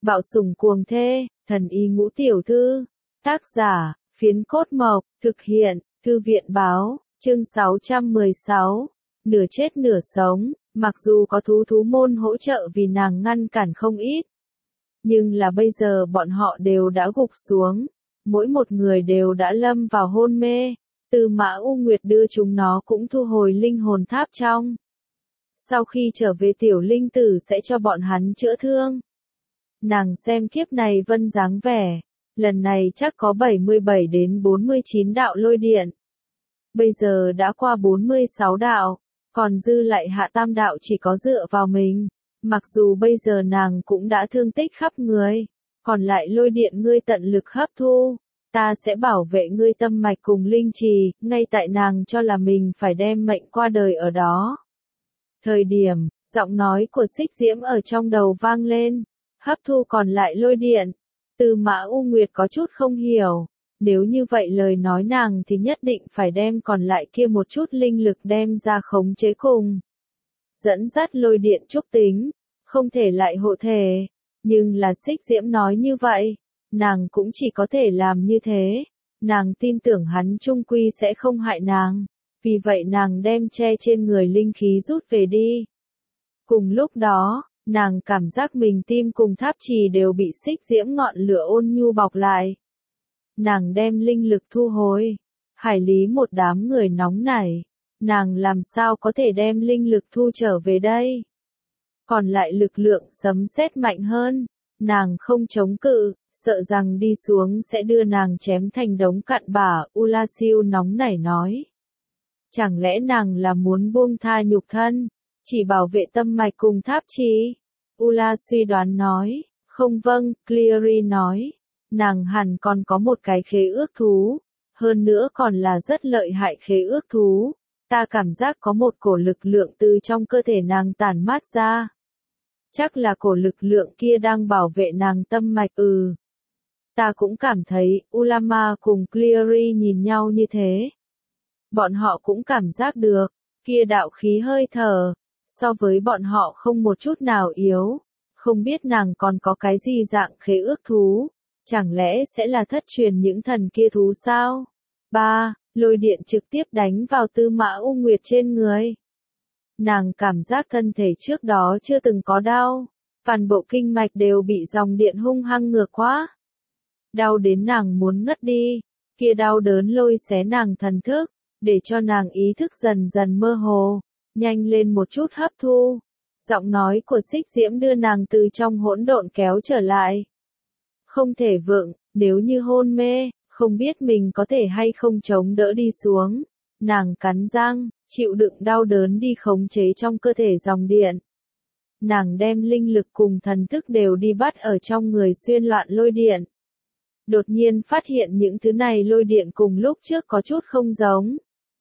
Bạo sủng cuồng thê, thần y ngũ tiểu thư. Tác giả, Phiến Cốt Mộc, thực hiện, Thư viện báo, chương 616. Nửa chết nửa sống, mặc dù có thú môn hỗ trợ vì nàng ngăn cản không ít. Nhưng là bây giờ bọn họ đều đã gục xuống, mỗi một người đều đã lâm vào hôn mê. Tư Mã U Nguyệt đưa chúng nó cũng thu hồi linh hồn tháp trong. Sau khi trở về tiểu linh tử sẽ cho bọn hắn chữa thương. Nàng xem kiếp này vân dáng vẻ, lần này chắc có 77 đến 49 đạo lôi điện. Bây giờ đã qua 46 đạo, còn dư lại hạ tam đạo chỉ có dựa vào mình. Mặc dù bây giờ nàng cũng đã thương tích khắp người, còn lại lôi điện ngươi tận lực hấp thu. Ta sẽ bảo vệ ngươi tâm mạch cùng linh trì, ngay tại nàng cho là mình phải đem mệnh qua đời ở đó. Thời điểm, giọng nói của Xích Diễm ở trong đầu vang lên, hấp thu còn lại lôi điện. Tư Mã U Nguyệt có chút không hiểu, nếu như vậy lời nói nàng thì nhất định phải đem còn lại kia một chút linh lực đem ra khống chế cùng. Dẫn dắt lôi điện trúc tính, không thể lại hộ thể, nhưng là Xích Diễm nói như vậy. Nàng cũng chỉ có thể làm như thế, nàng tin tưởng hắn chung quy sẽ không hại nàng, vì vậy nàng đem che trên người linh khí rút về đi. Cùng lúc đó, nàng cảm giác mình tim cùng tháp trì đều bị Xích Diễm ngọn lửa ôn nhu bọc lại. Nàng đem linh lực thu hồi, hải lý một đám người nóng nảy, nàng làm sao có thể đem linh lực thu trở về đây. Còn lại lực lượng sấm sét mạnh hơn, nàng không chống cự. Sợ rằng đi xuống sẽ đưa nàng chém thành đống cặn bã, Ula Siêu nóng nảy nói. Chẳng lẽ nàng là muốn buông tha nhục thân, chỉ bảo vệ tâm mạch cùng tháp trì? Ula suy đoán nói, không vâng, Cleary nói, nàng hẳn còn có một cái khế ước thú, hơn nữa còn là rất lợi hại khế ước thú. Ta cảm giác có một cổ lực lượng từ trong cơ thể nàng tản mát ra. Chắc là cổ lực lượng kia đang bảo vệ nàng tâm mạch. Ta cũng cảm thấy, Ulama cùng Cleary nhìn nhau như thế. Bọn họ cũng cảm giác được, kia đạo khí hơi thở, so với bọn họ không một chút nào yếu. Không biết nàng còn có cái gì dạng khế ước thú, chẳng lẽ sẽ là thất truyền những thần kia thú sao? 3. Lôi điện trực tiếp đánh vào Tư Mã U Nguyệt trên người. Nàng cảm giác thân thể trước đó chưa từng có đau, toàn bộ kinh mạch đều bị dòng điện hung hăng ngược quá. Đau đến nàng muốn ngất đi, kia đau đớn lôi xé nàng thần thức, để cho nàng ý thức dần dần mơ hồ, nhanh lên một chút hấp thu. Giọng nói của Xích Diễm đưa nàng từ trong hỗn độn kéo trở lại. Không thể vượng, nếu như hôn mê, không biết mình có thể hay không chống đỡ đi xuống. Nàng cắn răng, chịu đựng đau đớn đi khống chế trong cơ thể dòng điện. Nàng đem linh lực cùng thần thức đều đi bắt ở trong người xuyên loạn lôi điện. Đột nhiên phát hiện những thứ này lôi điện cùng lúc trước có chút không giống.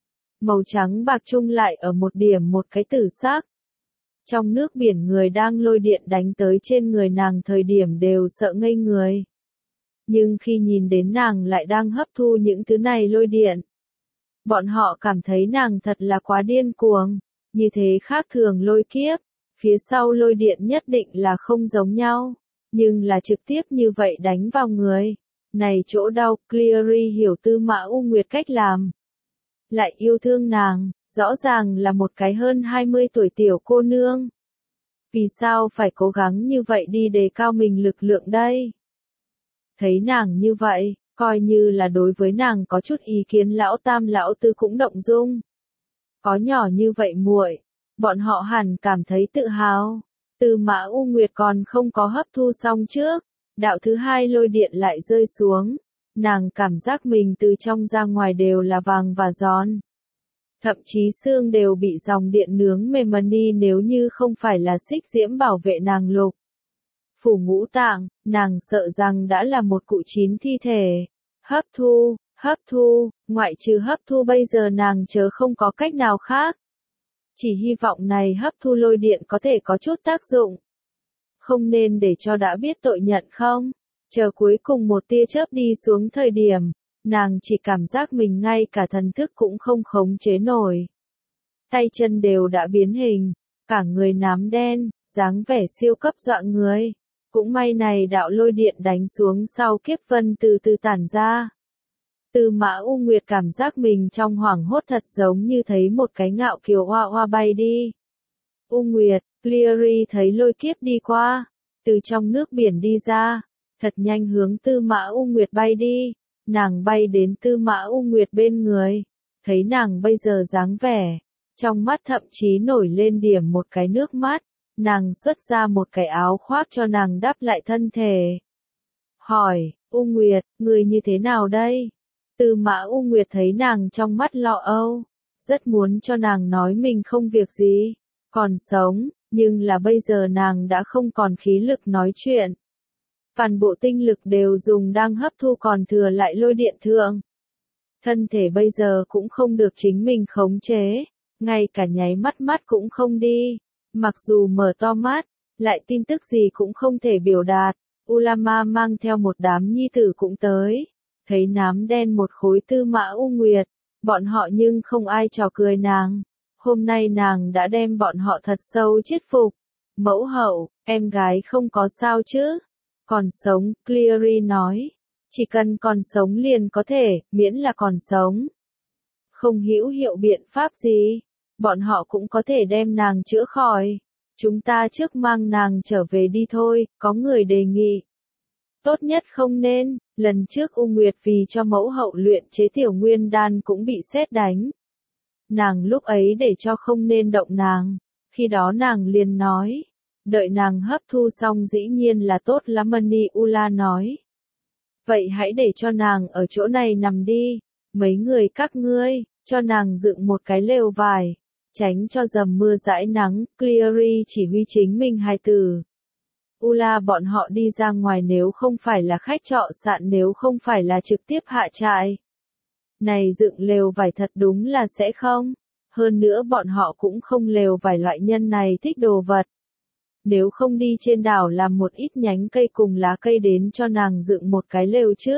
Màu trắng bạc chung lại ở một điểm một cái tử sắc. Trong nước biển người đang lôi điện đánh tới trên người nàng thời điểm đều sợ ngây người. Nhưng khi nhìn đến nàng lại đang hấp thu những thứ này lôi điện. Bọn họ cảm thấy nàng thật là quá điên cuồng, như thế khác thường lôi kiếp, phía sau lôi điện nhất định là không giống nhau, nhưng là trực tiếp như vậy đánh vào người. Này chỗ đau, Cleary hiểu Tư Mã U Nguyệt cách làm. Lại yêu thương nàng, rõ ràng là một cái hơn 20 tuổi tiểu cô nương. Vì sao phải cố gắng như vậy đi đề cao mình lực lượng đây? Thấy nàng như vậy, coi như là đối với nàng có chút ý kiến lão tam lão tư cũng động dung. Có nhỏ như vậy muội, bọn họ hẳn cảm thấy tự hào. Tư Mã U Nguyệt còn không có hấp thu xong trước. Đạo thứ hai lôi điện lại rơi xuống, nàng cảm giác mình từ trong ra ngoài đều là vàng và giòn. Thậm chí xương đều bị dòng điện nướng mềm đi nếu như không phải là Xích Diễm bảo vệ nàng lục. Phủ ngũ tạng, nàng sợ rằng đã là một cụ chín thi thể. Hấp thu, ngoại trừ hấp thu bây giờ nàng chớ không có cách nào khác. Chỉ hy vọng này hấp thu lôi điện có thể có chút tác dụng. Không nên để cho đã biết tội nhận không? Chờ cuối cùng một tia chớp đi xuống thời điểm, nàng chỉ cảm giác mình ngay cả thần thức cũng không khống chế nổi. Tay chân đều đã biến hình, cả người nám đen, dáng vẻ siêu cấp dọa người. Cũng may này đạo lôi điện đánh xuống sau kiếp vân từ từ tản ra. Tư Mã U Nguyệt cảm giác mình trong hoảng hốt thật giống như thấy một cái ngạo kiều hoa hoa bay đi. U Nguyệt, Cleary thấy lôi kiếp đi qua, từ trong nước biển đi ra, thật nhanh hướng Tư Mã U Nguyệt bay đi, nàng bay đến Tư Mã U Nguyệt bên người, thấy nàng bây giờ dáng vẻ, trong mắt thậm chí nổi lên điểm một cái nước mắt, nàng xuất ra một cái áo khoác cho nàng đắp lại thân thể. Hỏi, U Nguyệt, người như thế nào đây? Tư Mã U Nguyệt thấy nàng trong mắt lo âu, rất muốn cho nàng nói mình không việc gì, còn sống, nhưng là bây giờ nàng đã không còn khí lực nói chuyện. Toàn bộ tinh lực đều dùng đang hấp thu còn thừa lại lôi điện thượng. Thân thể bây giờ cũng không được chính mình khống chế, ngay cả nháy mắt cũng không đi, mặc dù mở to mắt, lại tin tức gì cũng không thể biểu đạt. Ulama mang theo một đám nhi tử cũng tới, thấy nám đen một khối Tư Mã U Nguyệt, bọn họ nhưng không ai trò cười nàng. Hôm nay nàng đã đem bọn họ thật sâu chết phục. Mẫu hậu, em gái không có sao chứ? Còn sống, Cleary nói. Chỉ cần còn sống liền có thể, miễn là còn sống. Không hữu hiệu biện pháp gì, bọn họ cũng có thể đem nàng chữa khỏi. Chúng ta trước mang nàng trở về đi thôi, có người đề nghị. Tốt nhất không nên, lần trước U Nguyệt vì cho mẫu hậu luyện chế tiểu nguyên đan cũng bị sét đánh. Nàng lúc ấy để cho không nên động nàng, khi đó nàng liền nói, đợi nàng hấp thu xong dĩ nhiên là tốt lắm. Mani Ula nói. Vậy hãy để cho nàng ở chỗ này nằm đi, mấy người các ngươi, cho nàng dựng một cái lều vải, tránh cho dầm mưa dãi nắng. Cleary chỉ huy chính mình hai từ. Ula bọn họ đi ra ngoài nếu không phải là khách trọ sạn, nếu không phải là trực tiếp hạ trại. Này dựng lều vải thật đúng là sẽ không. Hơn nữa bọn họ cũng không lều vải loại nhân này thích đồ vật. Nếu không đi trên đảo làm một ít nhánh cây cùng lá cây đến cho nàng dựng một cái lều chứ.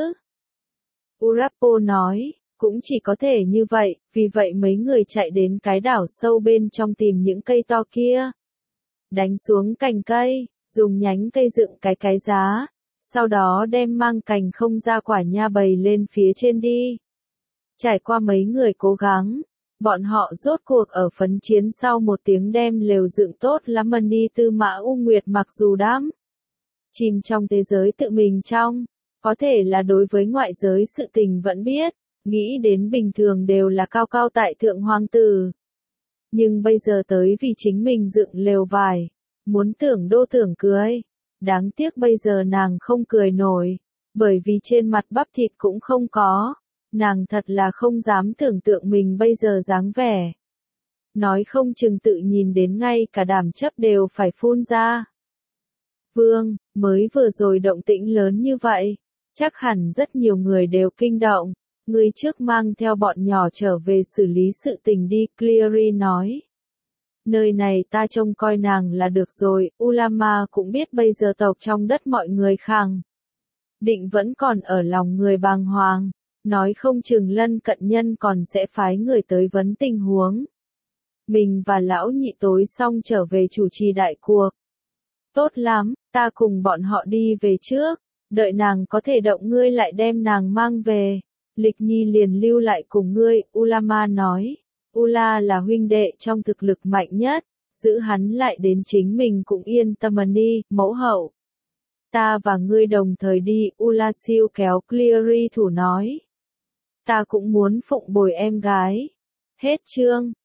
Urapo nói, cũng chỉ có thể như vậy, vì vậy mấy người chạy đến cái đảo sâu bên trong tìm những cây to kia. Đánh xuống cành cây, dùng nhánh cây dựng cái giá, sau đó đem mang cành không ra quả nha bày lên phía trên đi. Trải qua mấy người cố gắng, bọn họ rốt cuộc ở phấn chiến sau một tiếng đem lều dựng tốt lắm. Mani Tư Mã U Nguyệt mặc dù đắm chìm trong thế giới tự mình trong, có thể là đối với ngoại giới sự tình vẫn biết, nghĩ đến bình thường đều là cao cao tại thượng hoàng tử. Nhưng bây giờ tới vì chính mình dựng lều vải, muốn tưởng đô tưởng cười. Đáng tiếc bây giờ nàng không cười nổi, bởi vì trên mặt bắp thịt cũng không có. Nàng thật là không dám tưởng tượng mình bây giờ dáng vẻ. Nói không chừng tự nhìn đến ngay cả đảm chấp đều phải phun ra. Vương, mới vừa rồi động tĩnh lớn như vậy, chắc hẳn rất nhiều người đều kinh động. Người trước mang theo bọn nhỏ trở về xử lý sự tình đi, Cleary nói. Nơi này ta trông coi nàng là được rồi. Ulama cũng biết bây giờ tộc trong đất mọi người khang định vẫn còn ở lòng người bàng hoàng. Nói không chừng lân cận nhân còn sẽ phái người tới vấn tình huống. Mình và lão nhị tối xong trở về chủ trì đại cuộc. Tốt lắm, ta cùng bọn họ đi về trước, đợi nàng có thể động ngươi lại đem nàng mang về. Lịch Nhi liền lưu lại cùng ngươi, Ulama nói. Ula là huynh đệ trong thực lực mạnh nhất, giữ hắn lại đến chính mình cũng yên tâm. Mani, mẫu hậu. Ta và ngươi đồng thời đi, Ula siêu kéo Cleary thủ nói. Ta cũng muốn phụng bồi em gái. Hết chương.